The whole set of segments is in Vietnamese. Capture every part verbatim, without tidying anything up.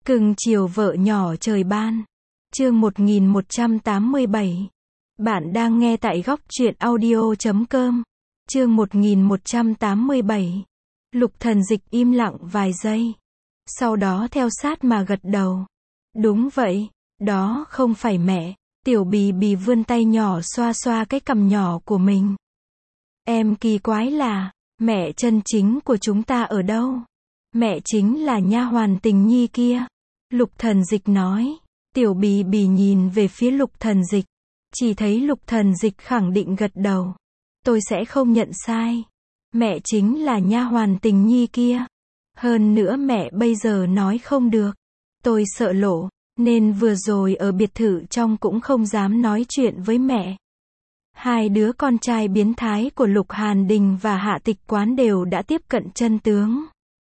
Cưng chiều vợ nhỏ trời ban. Chương một nghìn một trăm tám mươi bảy. Bạn đang nghe tại góc truyện audio chấm com. Chương một nghìn một trăm tám mươi bảy. Lục Thần Dịch im lặng vài giây. Sau đó theo sát mà gật đầu. Đúng vậy, đó không phải mẹ. Tiểu Bì Bì vươn tay nhỏ xoa xoa cái cằm nhỏ của mình. Em kỳ quái là, mẹ chân chính của chúng ta ở đâu? Mẹ chính là nha hoàn Tình Nhi kia. Lục Thần Dịch nói. Tiểu Bì Bì nhìn về phía Lục Thần Dịch. Chỉ thấy Lục Thần Dịch khẳng định gật đầu. Tôi sẽ không nhận sai. Mẹ chính là nha hoàn Tình Nhi kia. Hơn nữa mẹ bây giờ nói không được. Tôi sợ lộ, nên vừa rồi ở biệt thự trong cũng không dám nói chuyện với mẹ. Hai đứa con trai biến thái của Lục Hàn Đình và Hạ Tịch Quán đều đã tiếp cận chân tướng.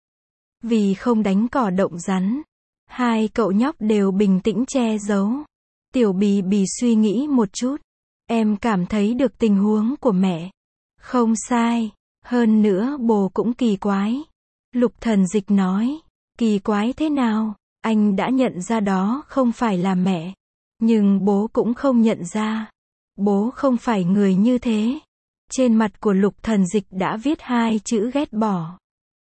Vì không đánh cỏ động rắn, hai cậu nhóc đều bình tĩnh che giấu. Tiểu Bì Bì suy nghĩ một chút. Em cảm thấy được tình huống của mẹ. Không sai. Hơn nữa bố cũng kỳ quái. Lục Thần Dịch nói. Kỳ quái thế nào? Anh đã nhận ra đó không phải là mẹ. Nhưng bố cũng không nhận ra. Bố không phải người như thế. Trên mặt của Lục Thần Dịch đã viết hai chữ ghét bỏ.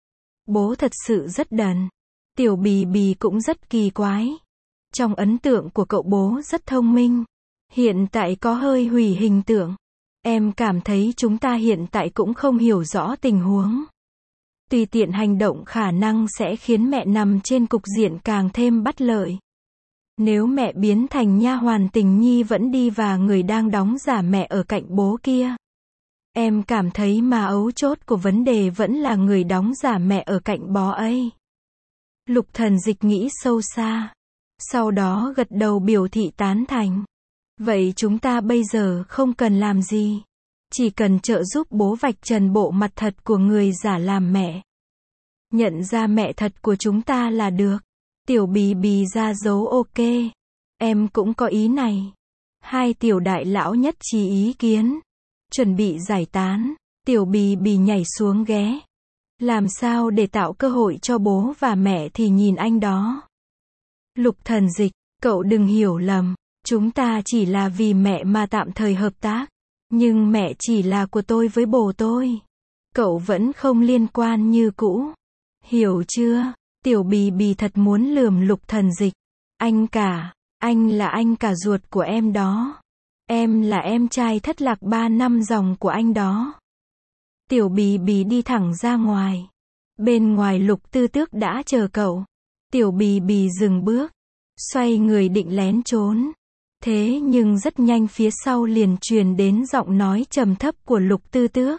Bố thật sự rất đần. Tiểu Bì Bì cũng rất kỳ quái. Trong ấn tượng của cậu bố rất thông minh. Hiện tại có hơi hủy hình tượng. Em cảm thấy chúng ta hiện tại cũng không hiểu rõ tình huống. Tùy tiện hành động khả năng sẽ khiến mẹ nằm trên cục diện càng thêm bất lợi. Nếu mẹ biến thành nha hoàn Tình Nhi vẫn đi và người đang đóng giả mẹ ở cạnh bố kia. Em cảm thấy mà ấu chốt của vấn đề vẫn là người đóng giả mẹ ở cạnh bó ấy. Lục Thần Dịch nghĩ sâu xa. Sau đó gật đầu biểu thị tán thành. Vậy chúng ta bây giờ không cần làm gì. Chỉ cần trợ giúp bố vạch trần bộ mặt thật của người giả làm mẹ. Nhận ra mẹ thật của chúng ta là được. Tiểu Bì Bì ra dấu ok. Em cũng có ý này. Hai tiểu đại lão nhất trí ý kiến. Chuẩn bị giải tán. Tiểu Bì Bì nhảy xuống ghế. Làm sao để tạo cơ hội cho bố và mẹ thì nhìn anh đó. Lục Thần Dịch, cậu đừng hiểu lầm. Chúng ta chỉ là vì mẹ mà tạm thời hợp tác. Nhưng mẹ chỉ là của tôi với bố tôi. Cậu vẫn không liên quan như cũ. Hiểu chưa? Tiểu Bì Bì thật muốn lườm Lục Thần Dịch. Anh cả, anh là anh cả ruột của em đó. Em là em trai thất lạc ba năm dòng của anh đó. Tiểu Bì Bì đi thẳng ra ngoài. Bên ngoài Lục Tư Tước đã chờ cậu. Tiểu Bì Bì dừng bước. Xoay người định lén trốn. Thế nhưng rất nhanh phía sau liền truyền đến giọng nói trầm thấp của Lục Tư Tước.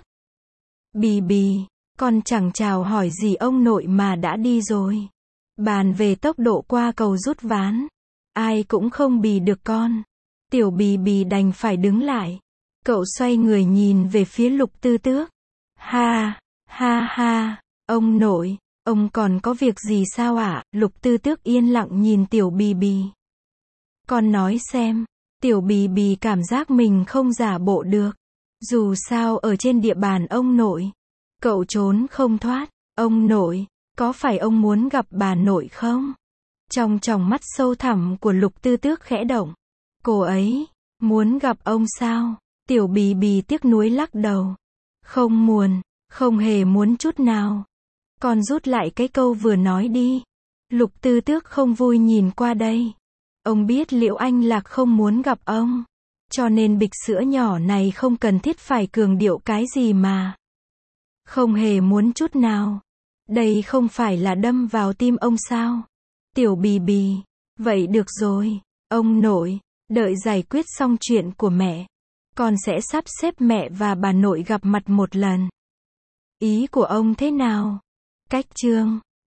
Bì Bì, con chẳng chào hỏi gì ông nội mà đã đi rồi. Bàn về tốc độ qua cầu rút ván. Ai cũng không bì được con. Tiểu Bì Bì đành phải đứng lại. Cậu xoay người nhìn về phía Lục Tư Tước. Ha, ha ha, ông nội, ông còn có việc gì sao ạ? À? Lục Tư Tước yên lặng nhìn Tiểu Bì Bì. Con nói xem. Tiểu Bì Bì cảm giác mình không giả bộ được. Dù sao ở trên địa bàn ông nội. Cậu trốn không thoát. Ông nội, có phải ông muốn gặp bà nội không? Trong tròng mắt sâu thẳm của Lục Tư Tước khẽ động. Cô ấy, muốn gặp ông sao? Tiểu Bì Bì tiếc nuối lắc đầu. Không muốn, không hề muốn chút nào. Con rút lại cái câu vừa nói đi. Lục Tư Tước không vui nhìn qua đây. Ông biết Liễu Anh Lạc không muốn gặp ông. Cho nên bịch sữa nhỏ này không cần thiết phải cường điệu cái gì mà. Không hề muốn chút nào. Đây không phải là đâm vào tim ông sao? Tiểu Bì Bì. Vậy được rồi. Ông nội, đợi giải quyết xong chuyện của mẹ. Con sẽ sắp xếp mẹ và bà nội gặp mặt một lần. Ý của ông thế nào? Cách chương.